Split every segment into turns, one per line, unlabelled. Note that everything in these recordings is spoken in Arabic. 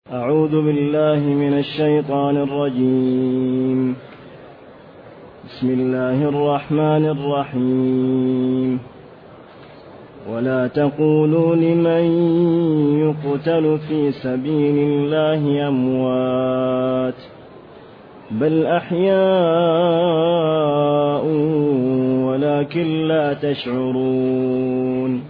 أعوذ بالله من الشيطان الرجيم. بسم الله الرحمن الرحيم. ولا تقولوا لمن يقتل في سبيل الله أموات بل أحياء ولكن لا تشعرون.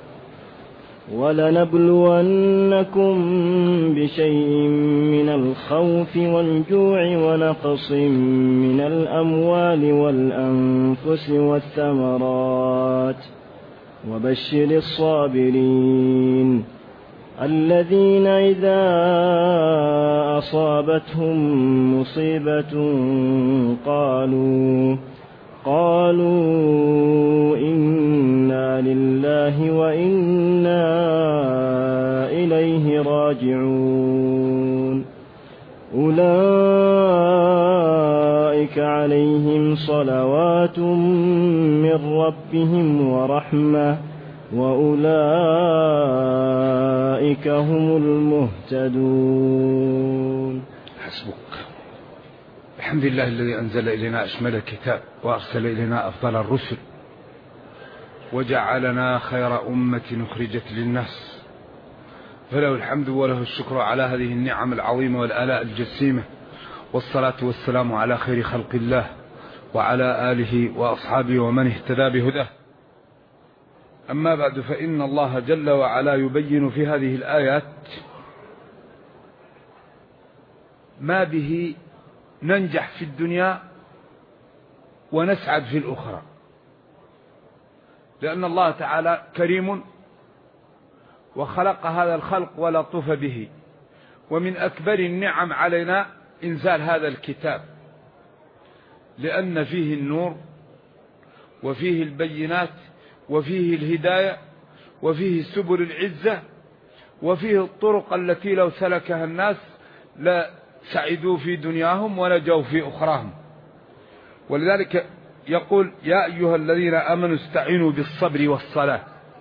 ولنبلونكم بشيء من الخوف والجوع ونقص من الأموال والأنفس والثمرات وبشر الصابرين الذين إذا أصابتهم مصيبة قالوا إنا لله وإنا إليه راجعون. أولئك عليهم صلوات من ربهم ورحمة وأولئك هم المهتدون.
حسبك. الحمد لله الذي أنزل إلينا أشمل الكتاب وأرسل إلينا أفضل الرسل وجعلنا خير أمة أخرجت للناس، فله الحمد وله الشكر على هذه النعم العظيمة والآلاء الجسيمة، والصلاة والسلام على خير خلق الله وعلى آله وأصحابه ومن اهتدى بهداه. أما بعد، فإن الله جل وعلا يبين في هذه الآيات ما به ننجح في الدنيا ونسعد في الأخرى، لأن الله تعالى كريم وخلق هذا الخلق ولطف به، ومن أكبر النعم علينا إنزال هذا الكتاب، لأن فيه النور وفيه البينات وفيه الهداية وفيه سبل العزة وفيه الطرق التي لو سلكها الناس لا سعدوا في دنياهم ونجوا في أخراهم. ولذلك يقول: يا أيها الذين آمنوا استعينوا بالصبر والصلاة.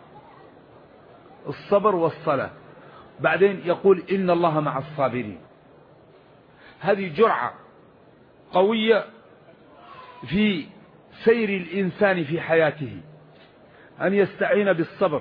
الصبر والصلاة. بعدين يقول: إن الله مع الصابرين. هذه جرعة قوية في سير الإنسان في حياته، أن يستعين بالصبر،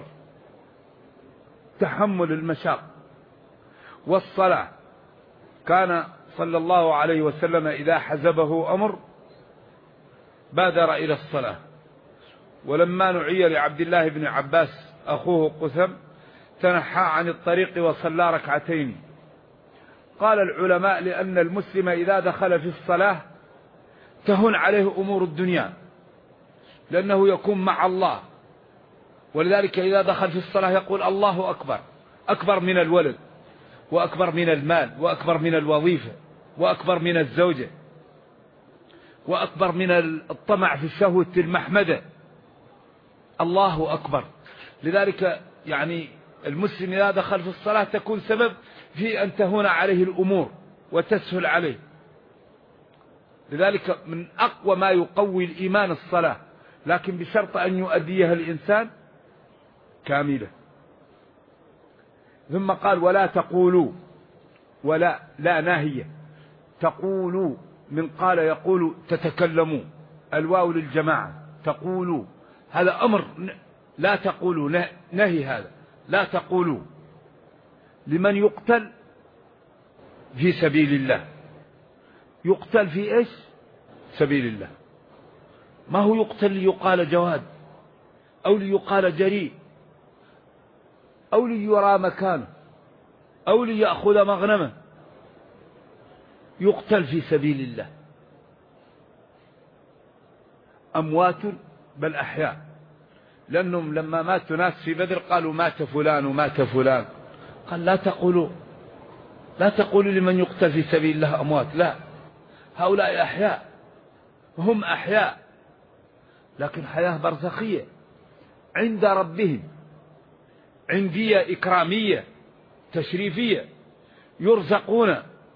تحمل المشاق، والصلاة. كان صلى الله عليه وسلم إذا حزبه أمر بادر إلى الصلاة. ولما نعي لعبد الله بن عباس أخوه قثم تنحى عن الطريق وصلى ركعتين. قال العلماء: لأن المسلم إذا دخل في الصلاة تهون عليه أمور الدنيا، لأنه يكون مع الله. ولذلك إذا دخل في الصلاة يقول: الله أكبر، أكبر من الولد، وأكبر من المال، وأكبر من الوظيفة، وأكبر من الزوجة، وأكبر من الطمع في الشهوة المحمدة. الله أكبر. لذلك يعني المسلم إذا دخل في الصلاة تكون سبب في أن تهون عليه الأمور وتسهل عليه. لذلك من أقوى ما يقوي الإيمان الصلاة، لكن بشرط أن يؤديها الإنسان كاملة. ثم قال: ولا تقولوا. ولا لا ناهية، تقولوا من قال يقول تتكلموا، الواو للجماعة. تقولوا هذا أمر، لا تقولوا، نهي. هذا لا تقولوا لمن يقتل في سبيل الله. يقتل في إيش؟ سبيل الله. ما هو يقتل ليقال جواد أو ليقال جريء أو ليرى مكانه أو ليأخذ مغنمه. يقتل في سبيل الله. أموات بل أحياء، لأنهم لما ماتوا ناس في بدر قالوا: مات فلان ومات فلان. قال: لا تقولوا، لا تقولوا لمن يقتل في سبيل الله أموات، لا، هؤلاء أحياء، هم أحياء لكن حياة برزخية عند ربهم، عندية إكرامية تشريفية، يرزقون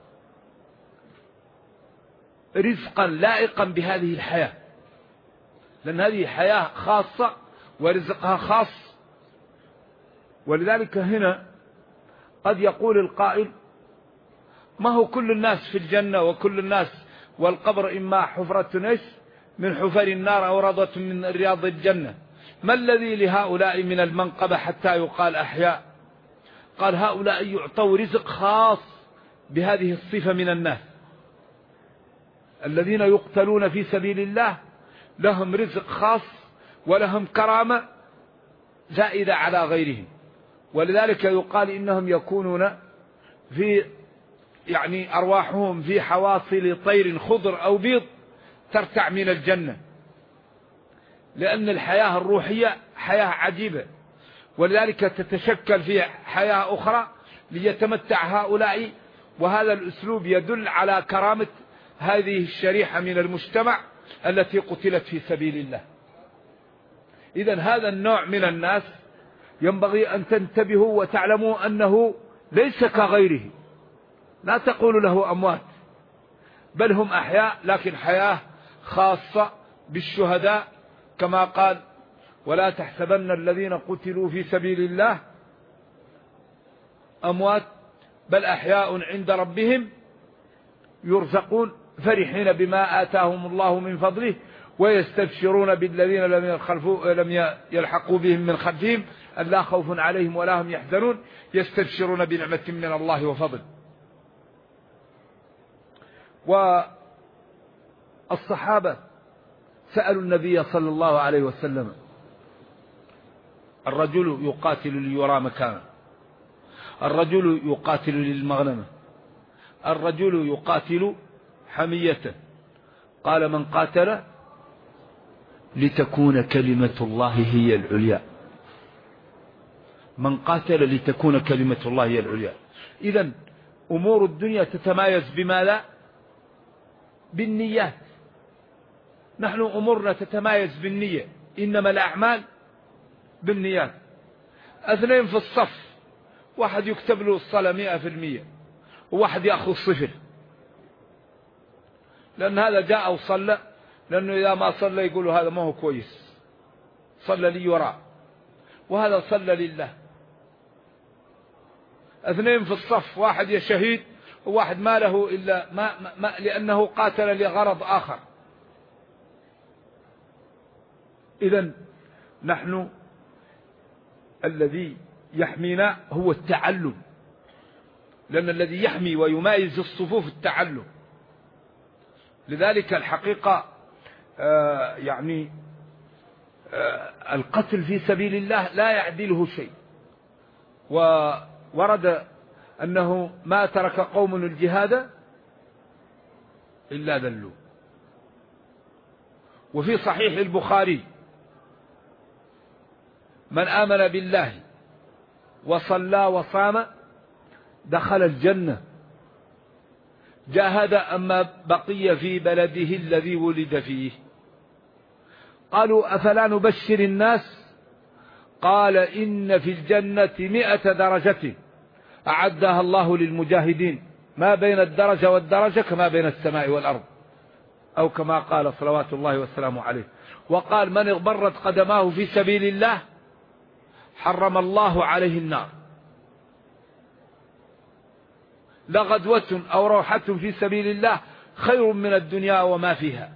رزقا لائقا بهذه الحياة، لأن هذه حياة خاصة ورزقها خاص. ولذلك هنا قد يقول القائل: ما هو كل الناس في الجنة وكل الناس، والقبر إما حفرة من حفر النار أو روضة من رياض الجنة. ما الذي لهؤلاء من المنقبة حتى يقال أحياء؟ قال هؤلاء يعطوا رزق خاص بهذه الصفة من الناس. الذين يقتلون في سبيل الله لهم رزق خاص ولهم كرامة زائدة على غيرهم، ولذلك يقال إنهم يكونون في أرواحهم في حواصل طير خضر أو بيض ترتع من الجنة، لأن الحياة الروحية حياة عجيبة، ولذلك تتشكل في حياة أخرى ليتمتع هؤلاء. وهذا الأسلوب يدل على كرامة هذه الشريحة من المجتمع التي قتلت في سبيل الله. إذن هذا النوع من الناس ينبغي أن تنتبهوا وتعلموا أنه ليس كغيره، لا تقول له أموات، بل هم أحياء، لكن حياة خاصة بالشهداء، كما قال ولا تحسبن الذين قتلوا في سبيل الله أموات بل أحياء عند ربهم يرزقون فرحين بما آتاهم الله من فضله ويستبشرون بالذين لم يلحقوا بهم من خلفهم ألا خوف عليهم ولا هم يحزنون يستبشرون بنعمة من الله وفضل. والصحابة سألوا النبي صلى الله عليه وسلم: الرجل يقاتل ليرى مكانه، الرجل يقاتل للمغنمة، الرجل يقاتل حمية. قال: من قاتل لتكون كلمة الله هي العليا، من قاتل لتكون كلمة الله هي العليا. إذن أمور الدنيا تتمايز بماذا؟ بالنيات. نحن أمورنا تتمايز بالنية، إنما الأعمال بالنيات. اثنين في الصف، واحد يكتب له الصلاة 100% وواحد يأخذ 0، لأن هذا جاء وصلى، لأنه إذا ما صلى يقولوا هذا ما هو كويس، صلى لي وراء، وهذا صلى لله. اثنين في الصف، واحد يا شهيد وواحد ما له إلا ما لأنه قاتل لغرض آخر. إذن نحن الذي يحمينا هو التعلم، لأن الذي يحمي ويمايز الصفوف التعلم. لذلك الحقيقة القتل في سبيل الله لا يعدله شيء. وورد أنه ما ترك قوم الجهاد إلا ذلوا. وفي صحيح البخاري: من آمن بالله وصلى وصام دخل الجنة، جاهد أما بقي في بلده الذي ولد فيه. قالوا: أفلا نبشر الناس؟ قال: إن في الجنة 100 درجة أعدها الله للمجاهدين، ما بين الدرجة والدرجة كما بين السماء والأرض، أو كما قال صلوات الله والسلام عليه. وقال: من اغبرت قدماه في سبيل الله حرم الله عليه النار. لغدوة أو روحة في سبيل الله خير من الدنيا وما فيها.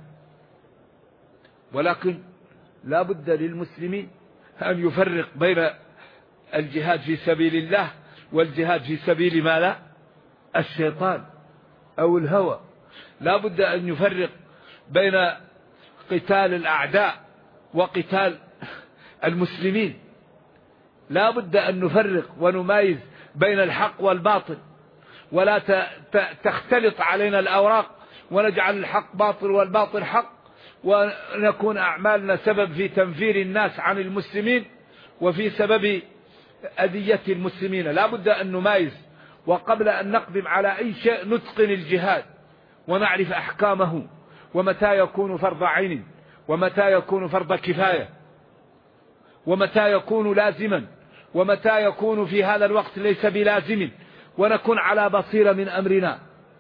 ولكن لا بد للمسلمين أن يفرق بين الجهاد في سبيل الله والجهاد في سبيل ما لا الشيطان أو الهوى. لا بد أن يفرق بين قتال الأعداء وقتال المسلمين. لا بد أن نفرق ونميز بين الحق والباطل، ولا تختلط علينا الأوراق ونجعل الحق باطل والباطل حق، ونكون أعمالنا سبب في تنفير الناس عن المسلمين وفي سبب أذية المسلمين. لا بد أن نميز، وقبل أن نقدم على أي شيء نتقن الجهاد ونعرف أحكامه، ومتى يكون فرض عين ومتى يكون فرض كفاية، ومتى يكون لازما ومتى يكون في هذا الوقت ليس بلازم، ونكون على بصيرة من أمرنا.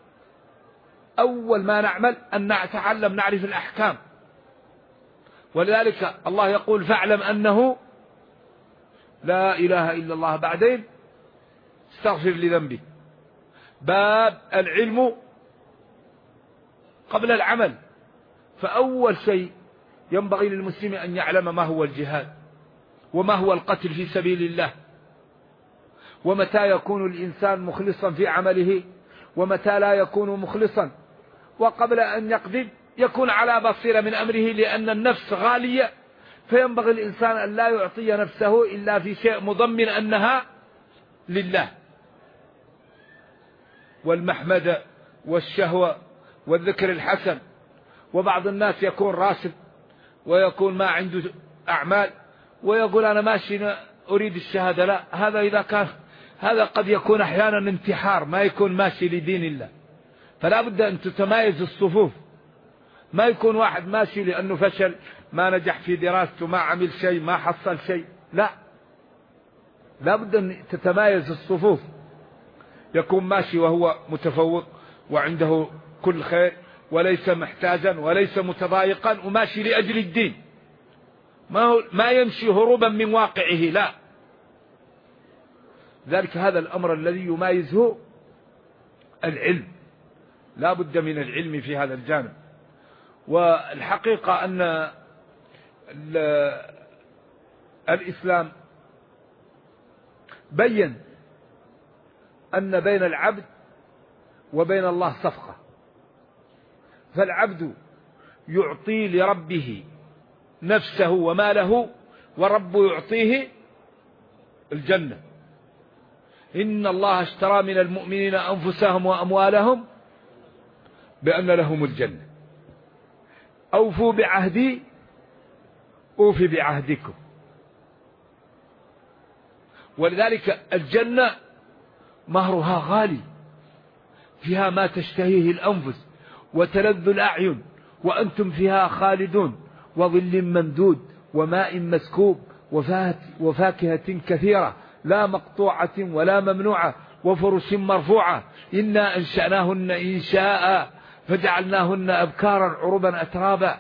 أول ما نعمل أن نتعلم نعرف الأحكام. ولذلك الله يقول: فاعلم أنه لا إله إلا الله، بعدين استغفر لذنبك. باب العلم قبل العمل. فأول شيء ينبغي للمسلم أن يعلم ما هو الجهاد، وما هو القتل في سبيل الله، ومتى يكون الإنسان مخلصا في عمله ومتى لا يكون مخلصا، وقبل أن يقدم يكون على بصيرة من أمره، لأن النفس غالية، فينبغي الإنسان أن لا يعطي نفسه إلا في شيء مضمن أنها لله. والمحمد والشهوة والذكر الحسن. وبعض الناس يكون راسب ويكون ما عنده أعمال ويقول أنا ماشي أريد الشهادة، لا، هذا إذا كان هذا قد يكون أحيانا انتحار، ما يكون ماشي لدين الله. فلا بد أن تتمايز الصفوف، ما يكون واحد ماشي لأنه فشل، ما نجح في دراسته، ما عمل شيء، ما حصل شيء، لا بد أن تتمايز الصفوف، يكون ماشي وهو متفوق وعنده كل خير وليس محتاجا وليس متضايقا وماشي لأجل الدين، ما يمشي هروبا من واقعه، لا. ذلك هذا الأمر الذي يمايزه العلم، لا بد من العلم في هذا الجانب. والحقيقة أن الإسلام بين أن بين العبد وبين الله صفقة، فالعبد يعطي لربه نفسه وماله، والرب يعطيه الجنة. إن الله اشترى من المؤمنين أنفسهم وأموالهم بأن لهم الجنة، أوفوا بعهدي أوفي بعهدكم. ولذلك الجنة مهرها غالي، فيها ما تشتهيه الأنفس وتلذ الأعين، وأنتم فيها خالدون، وظل ممدود وماء مسكوب وفاكهة كثيرة لا مقطوعة ولا ممنوعة وفرش مرفوعة، إنا أنشأناهن إنشاء فجعلناهن أبكارا عربا أترابا.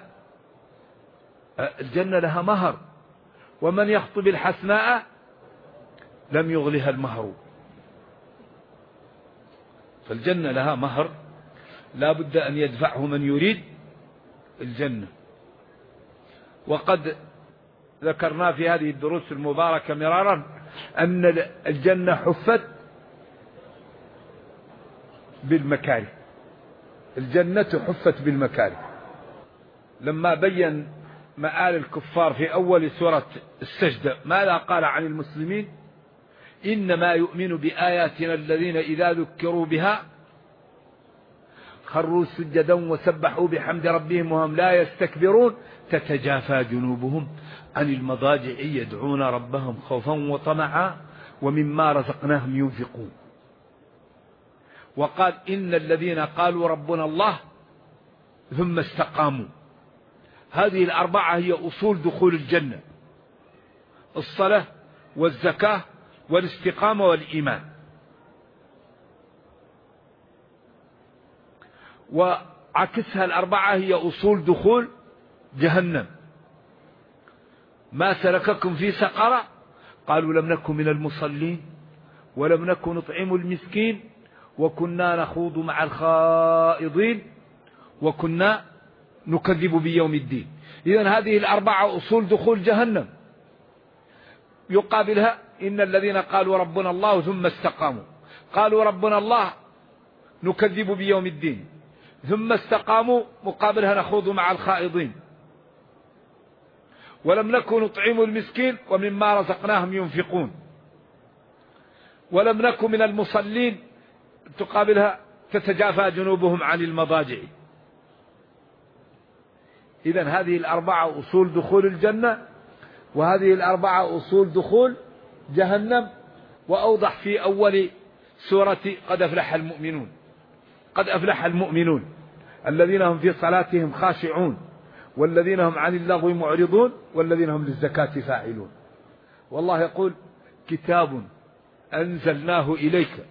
الجنة لها مهر، ومن يخطب الحسناء لم يغلها المهر. فالجنة لها مهر لا بد أن يدفعه من يريد الجنة. وقد ذكرنا في هذه الدروس المباركة مرارا أن الجنة حفت بالمكاره، الجنة حفت بالمكاره. لما بين مآل الكفار في أول سورة السجدة ماذا قال عن المسلمين؟ إنما يؤمن بآياتنا الذين إذا ذكروا بها خروا سجدا وسبحوا بحمد ربهم وهم لا يستكبرون تتجافى جنوبهم عن المضاجع يدعون ربهم خوفا وطمعا ومما رزقناهم ينفقون. وقال إن الذين قالوا ربنا الله ثم استقاموا. هذه الأربعة هي أصول دخول الجنة: الصلاة والزكاة والاستقامة والإيمان. وعكسها الأربعة هي أصول دخول جهنم: ما سلككم في سقر؟ قالوا لم نكن من المصلين ولم نكن نطعم المسكين وكنا نخوض مع الخائضين وكنا نكذب بيوم الدين. إذن هذه الأربعة أصول دخول جهنم. يقابلها إن الذين قالوا ربنا الله ثم استقاموا. قالوا ربنا الله نكذب بيوم الدين، ثم استقاموا مقابلها نخوض مع الخائضين، ولم نكن نطعم المسكين ومما رزقناهم ينفقون، ولم نكن من المصلين تقابلها تتجافى جنوبهم عن المضاجع. إذن هذه الأربعة أصول دخول الجنة، وهذه الأربعة أصول دخول جهنم. وأوضح في أول سورة قد أفلح المؤمنون: قد أفلح المؤمنون الذين هم في صلاتهم خاشعون والذين هم عن اللغو معرضون والذين هم للزكاة فاعلون. والله يقول: كتاب أنزلناه إليك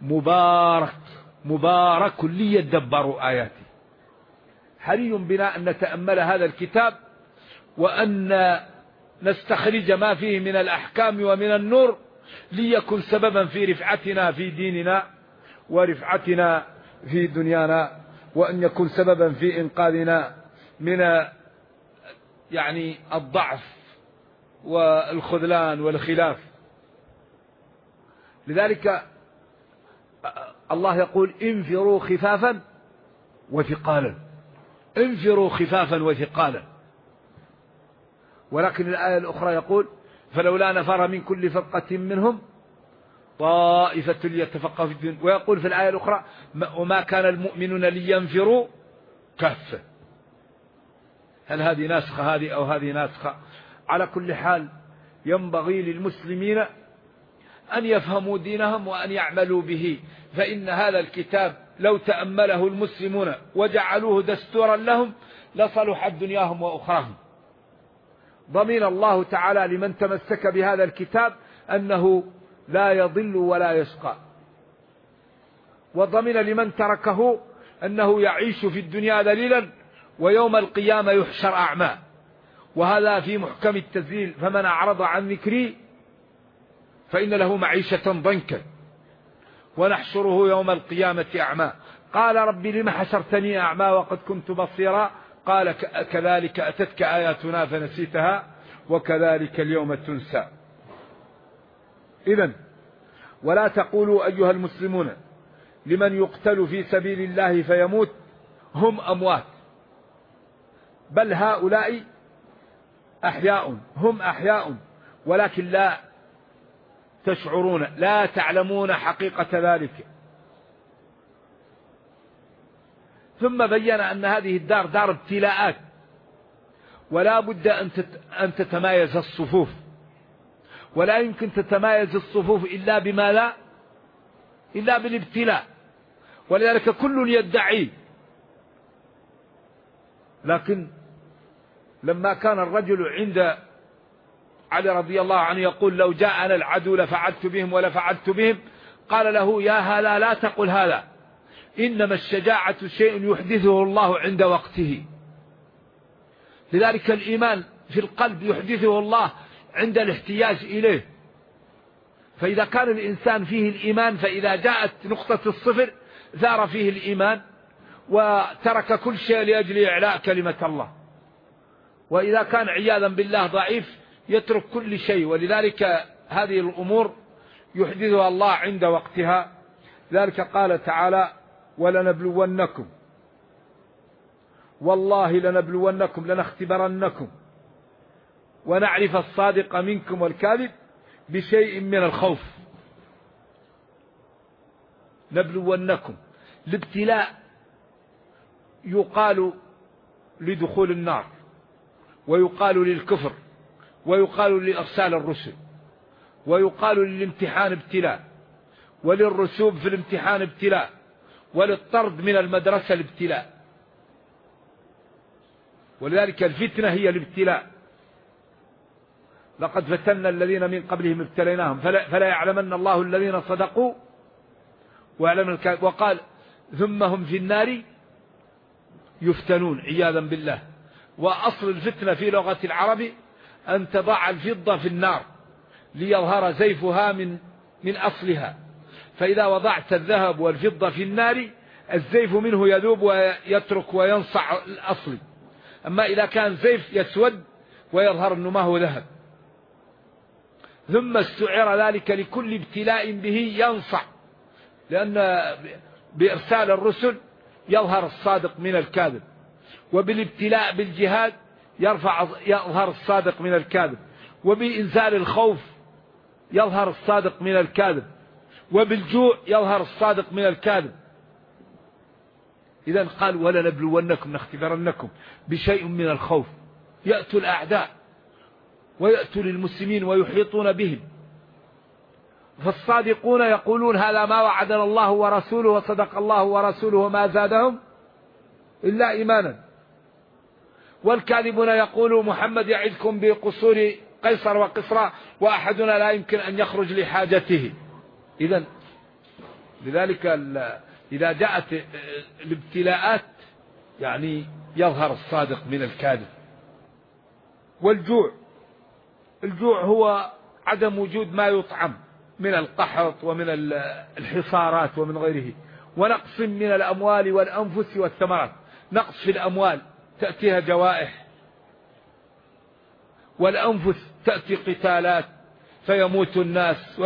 مبارك ليدبروا آياته. حري بنا أن نتأمل هذا الكتاب وأن نستخرج ما فيه من الأحكام ومن النور ليكن سببا في رفعتنا في ديننا ورفعتنا في دنيانا، وأن يكون سببا في إنقاذنا من يعني الضعف والخذلان والخلاف. لذلك الله يقول انفروا خفافا وثقالا، انفروا خفافا وثقالا. ولكن الآية الأخرى يقول فلولا نفر من كل فرقة منهم طائفة ليتفقهوا في الدين، ويقول في الآية الأخرى وما كان المؤمنون لينفروا كافة. هل هذه ناسخة هذه أو هذه ناسخة؟ على كل حال ينبغي للمسلمين أن يفهموا دينهم وأن يعملوا به، فإن هذا الكتاب لو تأمله المسلمون وجعلوه دستورا لهم لصلحت دنياهم وأخراهم. ضمن الله تعالى لمن تمسك بهذا الكتاب أنه لا يضل ولا يشقى، وضمن لمن تركه أنه يعيش في الدنيا ذليلا ويوم القيامة يحشر أعمى. وهذا في محكم التنزيل فمن أعرض عن ذكري فإن له معيشة ضنكا ونحشره يوم القيامة أعمى. قال رب لم حشرتني أعمى وقد كنت بصيرا قال كذلك أتتك آياتنا فنسيتها وكذلك اليوم تنسى. إذن ولا تقولوا أيها المسلمون لمن يقتل في سبيل الله فيموت هم أموات، بل هؤلاء أحياء، هم أحياء ولكن لا تشعرون، لا تعلمون حقيقة ذلك. ثم بين أن هذه الدار دار ابتلاءات، ولا بد أن تتمايز الصفوف، ولا يمكن تتمايز الصفوف إلا بما لا إلا بالابتلاء، ولذلك كل يدعي. لكن لما كان الرجل عند علي رضي الله عنه يقول لو جاءنا العدو لفعلت بهم ولفعلت بهم، قال له يا هلا لا تقل هذا، إنما الشجاعة شيء يحدثه الله عند وقته. لذلك الإيمان في القلب يحدثه الله عند الاحتياج إليه. فإذا كان الإنسان فيه الإيمان فإذا جاءت نقطة الصفر ثار فيه الإيمان وترك كل شيء لأجل إعلاء كلمة الله. وإذا كان عياذا بالله ضعيف يترك كل شيء. ولذلك هذه الأمور يحدثها الله عند وقتها. ذلك قال تعالى ولنبلونكم، والله لنبلونكم لنختبرنكم ونعرف الصادق منكم والكاذب بشيء من الخوف. نبلونكم، الابتلاء يقال لدخول النار، ويقال للكفر، ويقال لإرسال الرسل، ويقال للامتحان ابتلاء، وللرسوب في الامتحان ابتلاء، وللطرد من المدرسة الابتلاء. ولذلك الفتنة هي الابتلاء. لقد فتنا الذين من قبلهم ابتليناهم فلا يعلمن الله الذين صدقوا ويعلم الكاذبين. وقال ثم هم في النار يفتنون عياذا بالله. وأصل الفتنة في لغة العرب أن تضع الفضة في النار ليظهر زيفها من أصلها. فإذا وضعت الذهب والفضة في النار الزيف منه يذوب ويترك وينصع الأصل. أما إذا كان زيف يسود ويظهر أنه ما هو ذهب. ثم استعير ذلك لكل ابتلاء به ينصع، لأن بإرسال الرسل يظهر الصادق من الكاذب، وبالابتلاء بالجهاد يظهر الصادق من الكاذب، وبإنزال الخوف يظهر الصادق من الكاذب، وبالجوع يظهر الصادق من الكاذب. إذن قال ولنبلونكم نختبرنكم بشيء من الخوف. يأتوا الأعداء ويأتوا للمسلمين ويحيطون بهم، فالصادقون يقولون هذا ما وعدنا الله ورسوله وصدق الله ورسوله وما زادهم إلا إيمانا. والكاذبون يقولون محمد يعدكم بقصور قيصر وقسرى وأحدنا لا يمكن أن يخرج لحاجته. إذن لذلك إذا جاءت الابتلاءات يعني يظهر الصادق من الكاذب. والجوع، الجوع هو عدم وجود ما يطعم من القحط ومن الحصارات ومن غيره، ونقص من الأموال والأنفس والثمرات. نقص في الأموال تأتيها جوائح، والأنفس تأتي قتالات فيموت الناس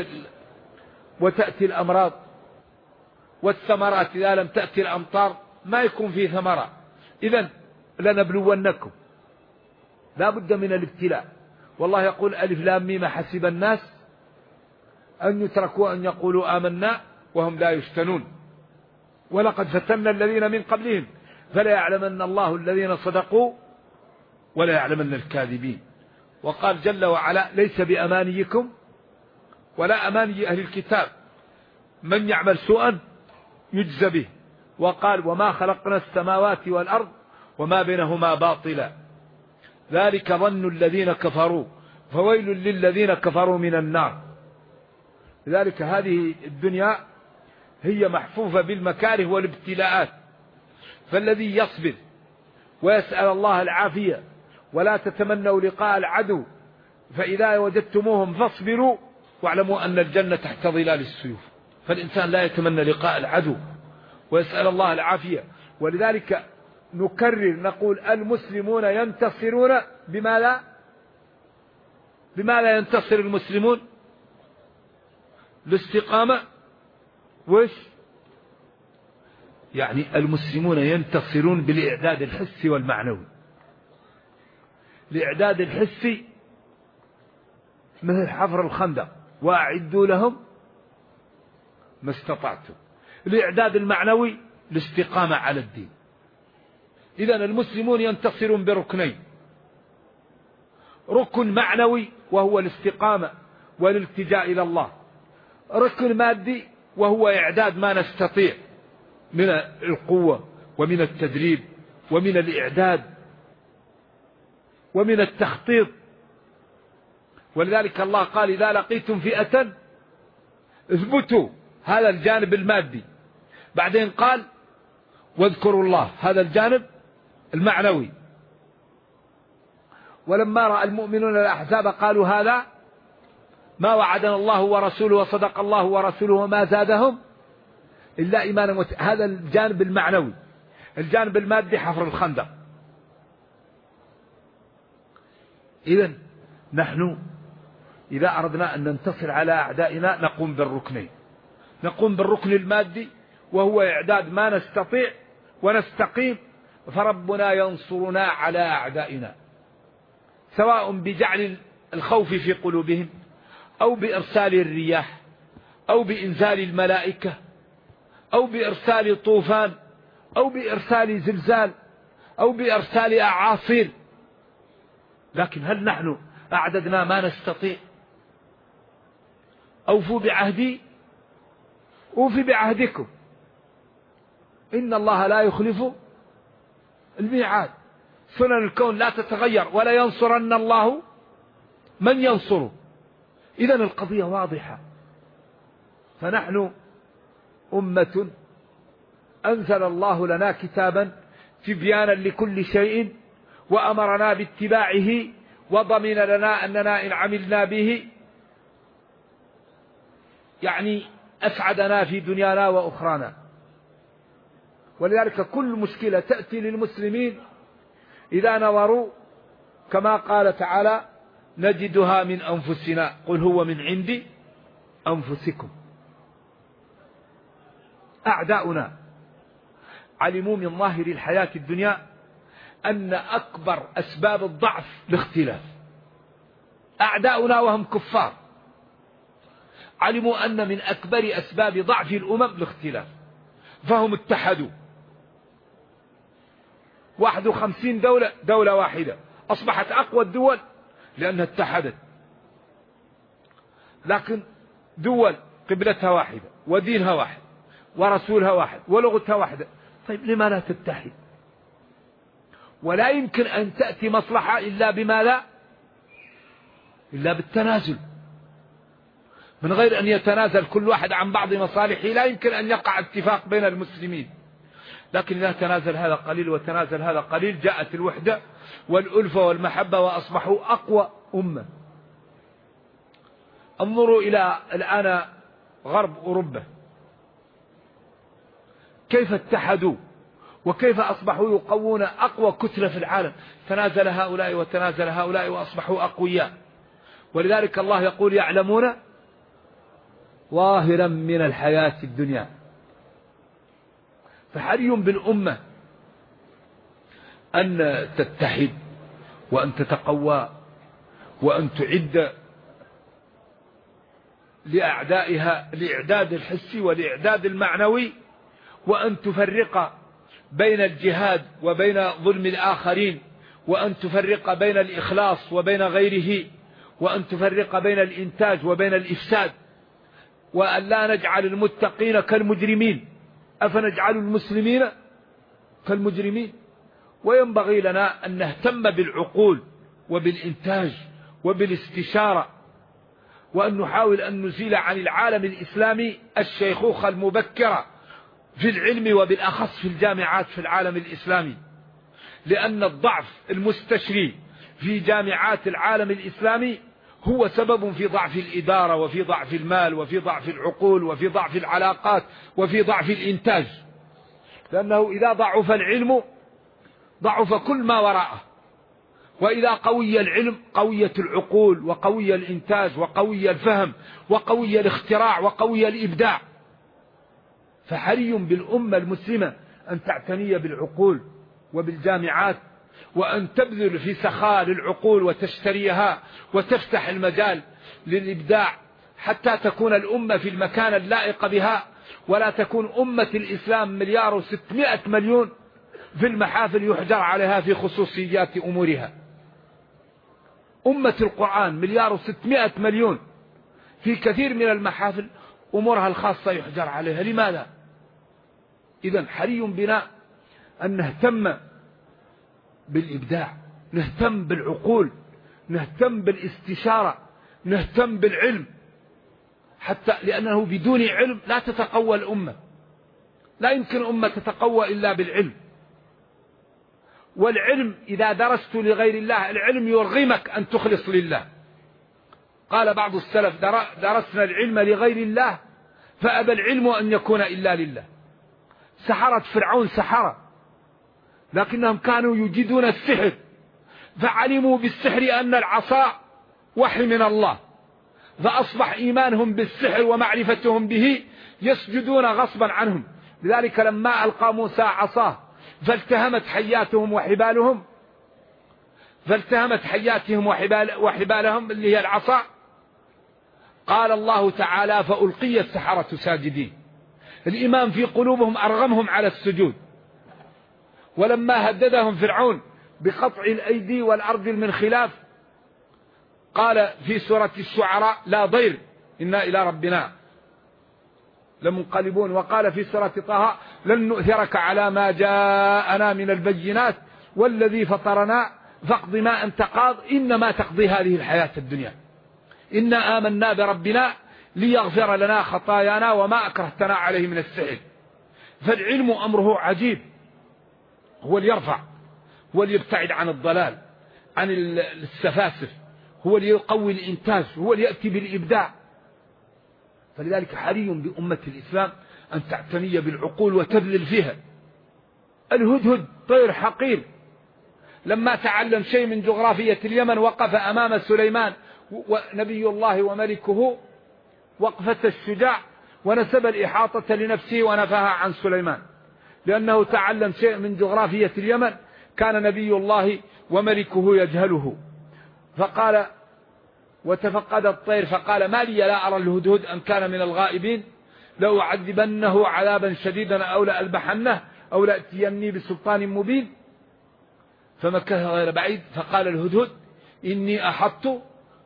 وتأتي الأمراض، والثمرات إذا لم تأتي الأمطار ما يكون فيه ثمرة. إذن لنبلونكم، لا بد من الابتلاء. والله يقول ألف لام ميم حسب الناس أن يتركوا أن يقولوا آمنا وهم لا يفتنون ولقد فتنا الذين من قبلهم فلا يعلمن الله الذين صدقوا ولا يعلمن الكاذبين. وقال جل وعلا ليس بأمانيكم ولا أماني أهل الكتاب من يعمل سوءا يجزى به. وقال وما خلقنا السماوات والأرض وما بينهما باطلا ذلك ظن الذين كفروا فويل للذين كفروا من النار. لذلك هذه الدنيا هي محفوفة بالمكاره والابتلاءات، فالذي يصبر ويسأل الله العافية ولا تتمنوا لقاء العدو فإذا وجدتموهم فاصبروا واعلموا أن الجنة تحت ظلال السيوف. فالإنسان لا يتمنى لقاء العدو ويسأل الله العافية. ولذلك نكرر نقول المسلمون ينتصرون بما لا ينتصر المسلمون الاستقامة وش يعني المسلمون ينتصرون بالإعداد الحسي والمعنوي. الإعداد الحسي مثل حفر الخندق وأعدوا لهم ما استطعتم. الإعداد المعنوي الاستقامة على الدين. إذن المسلمون ينتصرون بركنين: ركن معنوي وهو الاستقامة والالتجاء إلى الله، ركن مادي وهو إعداد ما نستطيع من القوة ومن التدريب ومن الإعداد ومن التخطيط. ولذلك الله قال إذا لقيتم فئة اثبتوا، هذا الجانب المادي. بعدين قال واذكروا الله، هذا الجانب المعنوي. ولما رأى المؤمنون الأحزاب قالوا هذا ما وعدنا الله ورسوله وصدق الله ورسوله وما زادهم إلا إيمانا. هذا الجانب المعنوي. الجانب المادي حفر الخندق. إذن نحن إذا أردنا أن ننتصر على أعدائنا نقوم بالركنين: نقوم بالركن المادي وهو إعداد ما نستطيع ونستقيم، فربنا ينصرنا على أعدائنا، سواء بجعل الخوف في قلوبهم أو بإرسال الرياح أو بإنزال الملائكة أو بإرسال طوفان أو بإرسال زلزال أو بإرسال أعاصير. لكن هل نحن أعددنا ما نستطيع؟ أوفوا بعهدي أوفي بعهدكم إن الله لا يخلف الميعاد. سنن الكون لا تتغير ولا ينصرن الله من ينصره. إذن القضية واضحة. فنحن أمة أنزل الله لنا كتابا تبيانا لكل شيء وأمرنا باتباعه وضمن لنا أننا إن عملنا به يعني أسعدنا في دنيانا وأخرانا. ولذلك كل مشكلة تأتي للمسلمين إذا نظروا كما قال تعالى نجدها من أنفسنا قل هو من عند أنفسكم. أعداؤنا علموا من ظاهر الحياة الدنيا أن أكبر أسباب الضعف الاختلاف. أعداؤنا وهم كفار علموا أن من أكبر أسباب ضعف الأمم الاختلاف، فهم اتحدوا. 51 دولة واحدة أصبحت أقوى الدول لأنها اتحدت. لكن دول قبلتها واحدة ودينها واحد ورسولها واحد ولغتها واحدة، طيب لما لا تتحد؟ ولا يمكن أن تأتي مصلحة إلا بما لا إلا بالتنازل. من غير أن يتنازل كل واحد عن بعض مصالحه لا يمكن أن يقع اتفاق بين المسلمين. لكن إذا تنازل هذا قليل وتنازل هذا قليل جاءت الوحدة والألفة والمحبة وأصبحوا أقوى أمة. انظروا إلى الآن غرب أوروبا كيف اتحدوا وكيف أصبحوا يقوون أقوى كتلة في العالم، تنازل هؤلاء وتنازل هؤلاء وأصبحوا أقوياء. ولذلك الله يقول يعلمون ظاهرا من الحياة الدنيا. فحري بالأمة أن تتحد وأن تتقوى وأن تعد لأعدائها الإعداد الحسي والإعداد المعنوي، وأن تفرق بين الجهاد وبين ظلم الآخرين، وأن تفرق بين الإخلاص وبين غيره، وأن تفرق بين الإنتاج وبين الإفساد، وأن لا نجعل المتقين كالمجرمين. أفنجعل المسلمين كالمجرمين؟ وينبغي لنا أن نهتم بالعقول وبالإنتاج وبالاستشارة، وأن نحاول أن نزيل عن العالم الإسلامي الشيخوخة المبكرة في العلم وبالأخص في الجامعات في العالم الإسلامي، لأن الضعف المستشري في جامعات العالم الإسلامي هو سبب في ضعف الإدارة وفي ضعف المال وفي ضعف العقول وفي ضعف العلاقات وفي ضعف الإنتاج، لأنه إذا ضعف العلم ضعف كل ما وراءه، وإذا قوي العلم قويت العقول وقوي الإنتاج وقوي الفهم وقوي الاختراع وقوي الإبداع. فحري بالأمة المسلمة أن تعتني بالعقول وبالجامعات، وأن تبذل في سخاء للعقول وتشتريها وتفتح المجال للإبداع حتى تكون الأمة في المكان اللائق بها، ولا تكون أمة الإسلام 1,600,000,000 في المحافل يحجر عليها في خصوصيات أمورها. أمة القرآن 1,600,000,000 في كثير من المحافل أمورها الخاصة يحجر عليها. لماذا؟ إذن حري بنا أن نهتم بالإبداع، نهتم بالعقول، نهتم بالاستشارة، نهتم بالعلم، حتى لأنه بدون علم لا تتقوى الأمة، لا يمكن أمة تتقوى إلا بالعلم. والعلم إذا درست لغير الله العلم يرغمك أن تخلص لله. قال بعض السلف درسنا العلم لغير الله فأبى العلم أن يكون إلا لله. سحرة فرعون سحرة، لكنهم كانوا يجدون السحر، فعلموا بالسحر أن العصا وحي من الله، فأصبح إيمانهم بالسحر ومعرفتهم به يسجدون غصبا عنهم. لذلك لما ألقى موسى عصاه فالتهمت حياتهم وحبالهم اللي هي العصا، قال الله تعالى فألقي السحرة ساجدين. الإيمان في قلوبهم أرغمهم على السجود. ولما هددهم فرعون بقطع الأيدي والأرجل من خلاف قال في سورة الشعراء لا ضير إنا إلى ربنا لمنقلبون. وقال في سورة طه لن نؤثرك على ما جاءنا من البينات والذي فطرنا فاقض ما أنت قاض إنما تقضي هذه الحياة الدنيا إنا آمنا بربنا ليغفر لنا خطايانا وما أكرهتنا عليه من السحر. فالعلم أمره عجيب، هو اللي يرفع، هو اللي يبتعد عن الضلال عن السفاسف، هو اللي يقوي الإنتاج، هو اللي يأتي بالإبداع. فلذلك حري بأمة الإسلام أن تعتني بالعقول وتبذل فيها. الهدهد طير حقير لما تعلم شيء من جغرافية اليمن وقف أمام سليمان ونبي الله وملكه وقفة الشجاع ونسب الإحاطة لنفسه ونفاها عن سليمان، لأنه تعلم شيء من جغرافية اليمن كان نبي الله وملكه يجهله. فقال وتفقد الطير فقال ما لي لا أرى الهدهد أم كان من الغائبين لو أعذبنه عذابا شديدا أو لألبحنه أو لأتيني بسلطان مبين. فمكث غير بعيد فقال الهدهد إني أحطت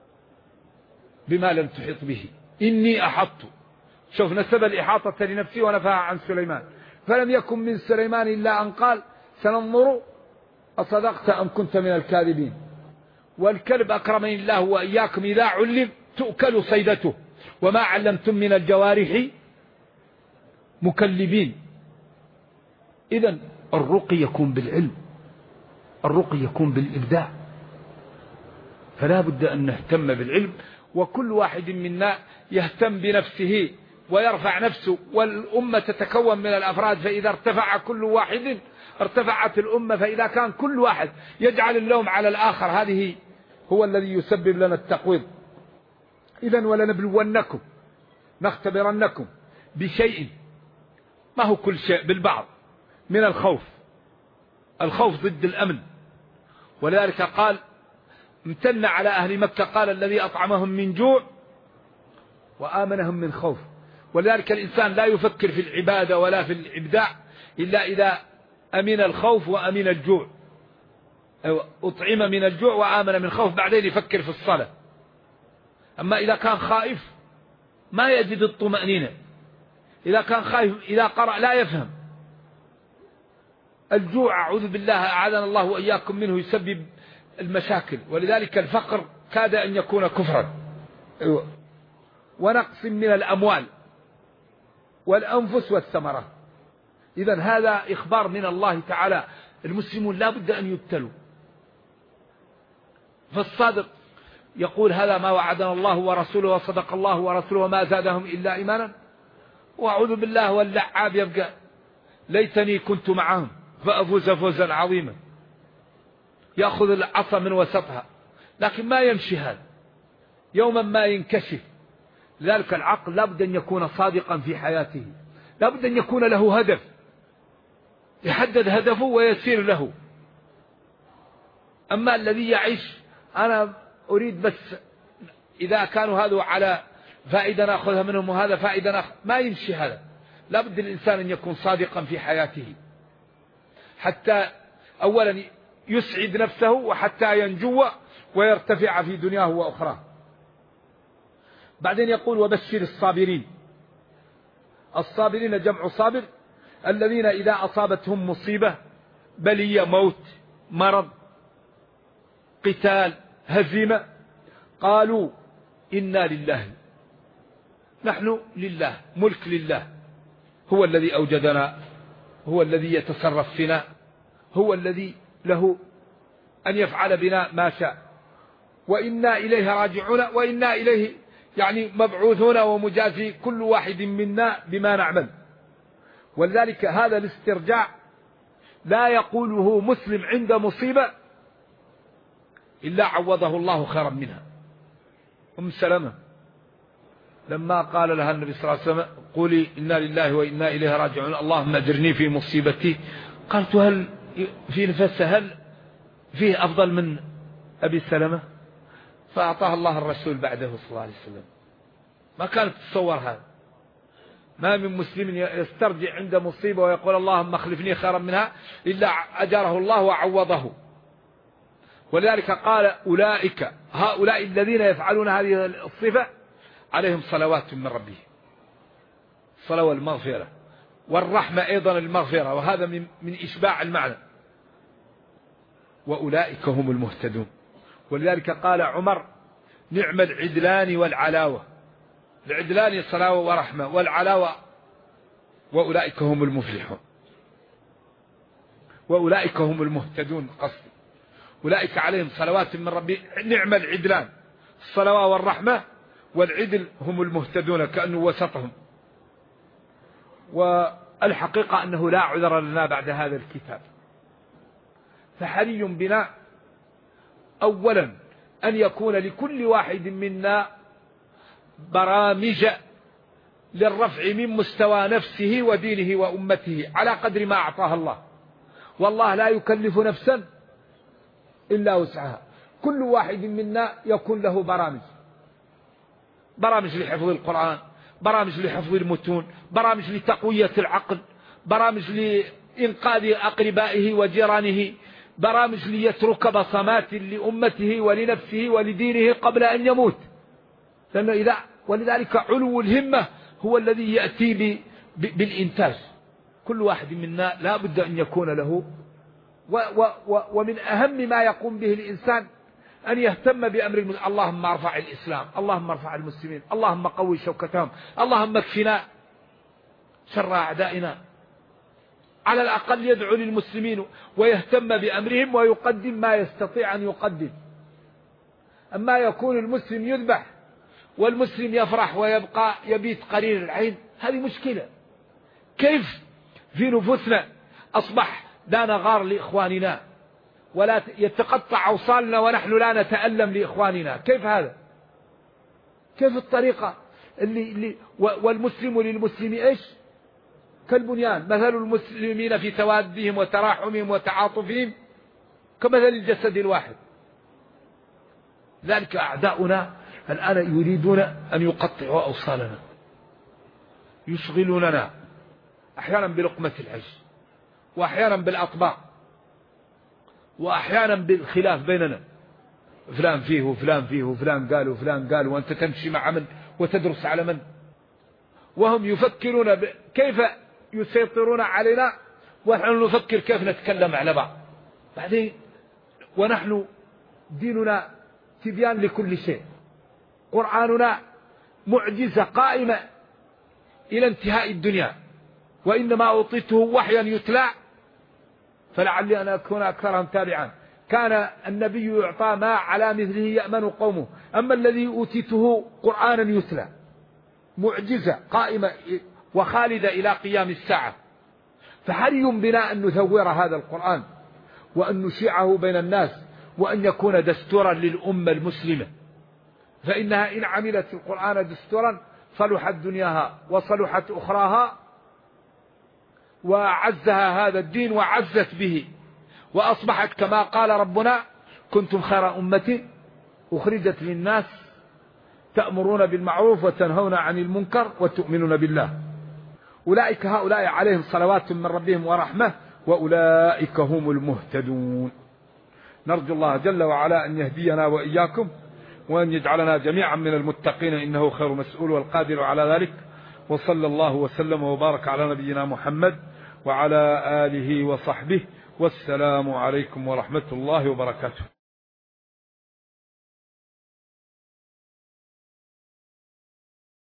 بما لم تحط به، إني أحطت. شوف نسب الإحاطة لنفسه ونفاها عن سليمان. فلم يكن من سليمان إلا أن قال سننظر أصدقت أم كنت من الكاذبين. والكلب أكرمني الله وإياكم إذا علم تؤكل صيدته وما علمتم من الجوارح مكلبين. إذن الرقي يكون بالعلم، الرقي يكون بالإبداع. فلا بد أن نهتم بالعلم وكل واحد منا يهتم بنفسه ويرفع نفسه، والأمة تتكون من الأفراد، فإذا ارتفع كل واحد ارتفعت الأمة. فإذا كان كل واحد يجعل اللوم على الآخر هذه هو الذي يسبب لنا التقويض. إذن ولنبلونكم نختبرنكم بشيء، ما هو كل شيء، بالبعض من الخوف. الخوف ضد الأمن، ولذلك قال امتن على أهل مكة، قال الذي أطعمهم من جوع وآمنهم من خوف. ولذلك الإنسان لا يفكر في العبادة ولا في الإبداع إلا إذا أمن الخوف وأمن الجوع، أطعم من الجوع وآمن من خوف، بعدين يفكر في الصلاة. أما إذا كان خائف ما يجد الطمأنينة، إذا كان خائف إذا قرأ لا يفهم. الجوع أعوذ بالله أعاذنا الله وإياكم منه يسبب المشاكل، ولذلك الفقر كاد أن يكون كفرا، ونقص من الأموال والأنفس والثمرات. إذن هذا إخبار من الله تعالى، المسلمون لا بد أن يبتلوا. فالصادق يقول هذا ما وعدنا الله ورسوله وصدق الله ورسوله وما زادهم إلا إيمانا، وأعوذ بالله واللعاب يبقى ليتني كنت معهم فأفوز فوزا عظيما، يأخذ العصا من وسطها، لكن ما يمشي هذا، يوما ما ينكشف. لذلك العقل لابد أن يكون صادقا في حياته، لابد أن يكون له هدف، يحدد هدفه ويسير له. أما الذي يعيش أنا أريد بس إذا كانوا هذا على فائدة نأخذها منهم وهذا فائدة نأخذ، ما يمشي هذا. لابد الإنسان أن يكون صادقا في حياته حتى أولا يسعد نفسه وحتى ينجو ويرتفع في دنياه وأخراه. بعدين يقول وبشر الصابرين. الصابرين جمع صابر، الذين إذا أصابتهم مصيبة بلية موت مرض قتال هزيمة قالوا إنا لله، نحن لله، ملك لله، هو الذي أوجدنا، هو الذي يتصرف فينا، هو الذي له أن يفعل بنا ما شاء، وإنا إليه راجعون، وإنا إليه يعني مبعوثون ومجازي كل واحد منا بما نعمل. ولذلك هذا الاسترجاع لا يقوله مسلم عند مصيبة إلا عوضه الله خيرا منها. أم سلمة لما قال لها النبي صلى الله عليه وسلم قولي إنا لله وإنا إليه راجعون اللهم أجرني في مصيبتي، قالت هل في نفسها هل فيه أفضل من أبي سلمة؟ فأعطاها الله الرسول بعده صلى الله عليه وسلم. ما كانت تتصور هذا. ما من مسلم يسترجع عند مصيبة ويقول اللهم اخلفني خيرا منها إلا أجره الله وعوضه. ولذلك قال أولئك هؤلاء الذين يفعلون هذه الصفة عليهم صلوات من ربهم، صلوة المغفرة والرحمة أيضا المغفرة، وهذا من إشباع المعنى. وأولئك هم المهتدون. ولذلك قال عمر نعم العدلان والعلاوة، العدلان صلاوة ورحمة، والعلاوة وأولئك هم المفلحون، وأولئك هم المهتدون. قصد أولئك عليهم صلوات من ربي، نعم العدلان الصلاة والرحمة، والعدل هم المهتدون كأنه وسطهم. والحقيقة أنه لا عذر لنا بعد هذا الكتاب، فحري بنا أولا أن يكون لكل واحد منا برامج للرفع من مستوى نفسه ودينه وأمته على قدر ما أعطاها الله. والله لا يكلف نفسا إلا وسعها. كل واحد منا يكون له برامج لحفظ القرآن، برامج لحفظ المتون، برامج لتقوية العقل، برامج لإنقاذ أقربائه وجيرانه، برامج ليترك بصمات لأمته ولنفسه ولدينه قبل أن يموت. ولذلك علو الهمة هو الذي يأتي بالإنتاج. كل واحد منا لا بد أن يكون له، ومن أهم ما يقوم به الإنسان أن يهتم بأمر اللهم ارفع الإسلام، اللهم ارفع المسلمين، اللهم قوي شوكتهم، اللهم اكفنا شر أعدائنا. على الأقل يدعو للمسلمين ويهتم بأمرهم ويقدم ما يستطيع أن يقدم. أما يكون المسلم يذبح والمسلم يفرح ويبقى يبيت قرير العين، هذه مشكلة. كيف في نفوسنا أصبح لا نغار لإخواننا ولا يتقطع أوصالنا ونحن لا نتألم لإخواننا؟ كيف هذا؟ كيف الطريقة اللي والمسلم للمسلم إيش؟ كالبنيان، مثل المسلمين في توادهم وتراحمهم وتعاطفهم كمثل الجسد الواحد. ذلك أعداؤنا الآن يريدون أن يقطعوا أوصالنا، يشغلوننا أحيانا بلقمة العيش، وأحيانا بالأطباق، وأحيانا بالخلاف بيننا، فلان فيه وفلان فيه وفلان قال وفلان قال، وأنت تمشي مع من وتدرس على من. وهم يفكرون كيف يسيطرون علينا، ونحن نفكر كيف نتكلم على بعض. بعدين ونحن ديننا تبيان لكل شيء، قرآننا معجزة قائمة إلى انتهاء الدنيا، وإنما أوطيته وحيا يتلى فلعلي أن أكون أكثرهم تابعا. كان النبي يعطى ما على مثله يأمن قومه، أما الذي أوتيته قرآنا يتلى، معجزة قائمة وخالدة إلى قيام الساعة. فحري بنا أن نثور هذا القرآن وأن نشيعه بين الناس، وأن يكون دستورا للأمة المسلمة، فإنها إن عملت القرآن دستورا صلحت دنياها وصلحت أخراها، وعزها هذا الدين وعزت به، وأصبحت كما قال ربنا: كنتم خير أمة أخرجت للناس تأمرون بالمعروف وتنهون عن المنكر وتؤمنون بالله. أولئك هؤلاء عليهم صلوات من ربهم ورحمة وأولئك هم المهتدون. نرجو الله جل وعلا أن يهدينا وإياكم، وأن يجعلنا جميعا من المتقين، إنه خير مسؤول والقادر على ذلك. وصلى الله وسلم وبارك على نبينا محمد وعلى آله وصحبه، والسلام عليكم ورحمة الله وبركاته.